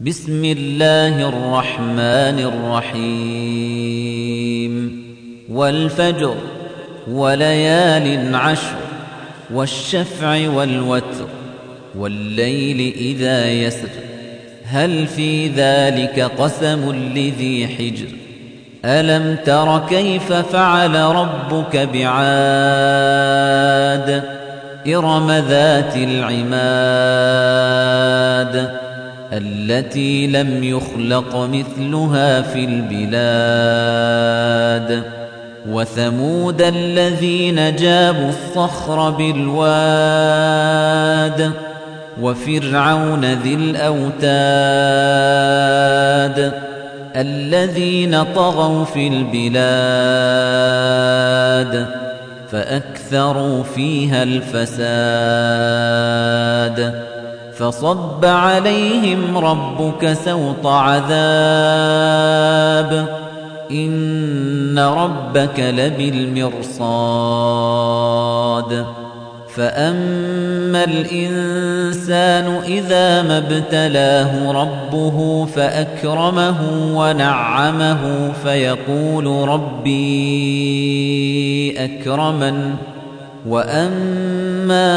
بسم الله الرحمن الرحيم والفجر وليال عشر والشفع والوتر والليل إذا يسر هل في ذلك قسم لذي حجر ألم تر كيف فعل ربك بعاد إرم ذات العماد التي لم يخلق مثلها في البلاد وثمود الذين جابوا الصخر بالواد وفرعون ذي الأوتاد الذين طغوا في البلاد فأكثروا فيها الفساد فصب عليهم ربك سوط عذاب إن ربك لبالمرصاد فأما الإنسان إذا ما ابتلاه ربه فأكرمه ونعمه فيقول ربي أكرمن وأما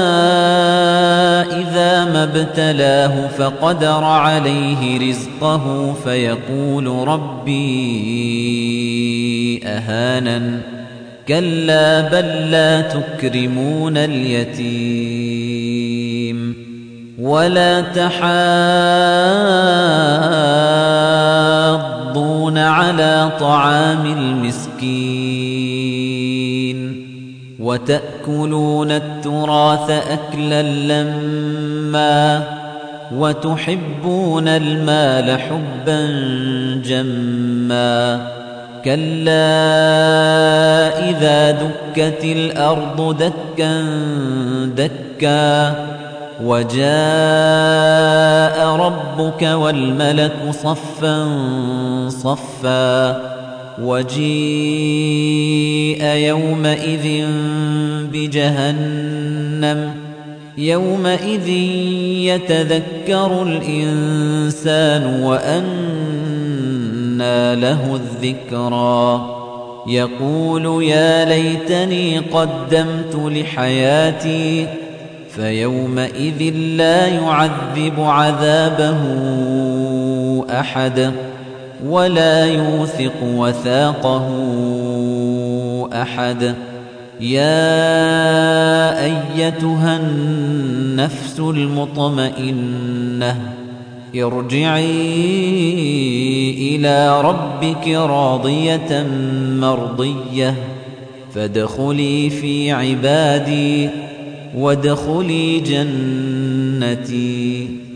إذا ما ابتلاه فقدر عليه رزقه فيقول ربي أهانن كلا بل لا تكرمون اليتيم ولا تحاضون على طعام المسكين وتأكلون التراث أكلا لما وتحبون المال حبا جما كلا إذا دكت الأرض دكا دكا وجاء ربك والملك صفا صفا وجيء يومئذ بجهنم يومئذ يتذكر الإنسان وأنى له الذكرى يقول يا ليتني قدمت لحياتي فيومئذ لا يعذب عذابه أحد ولا يوثق وثاقه أحد يا أيتها النفس المطمئنة ارجعي إلى ربك راضية مرضية فادخلي في عبادي وادخلي جنتي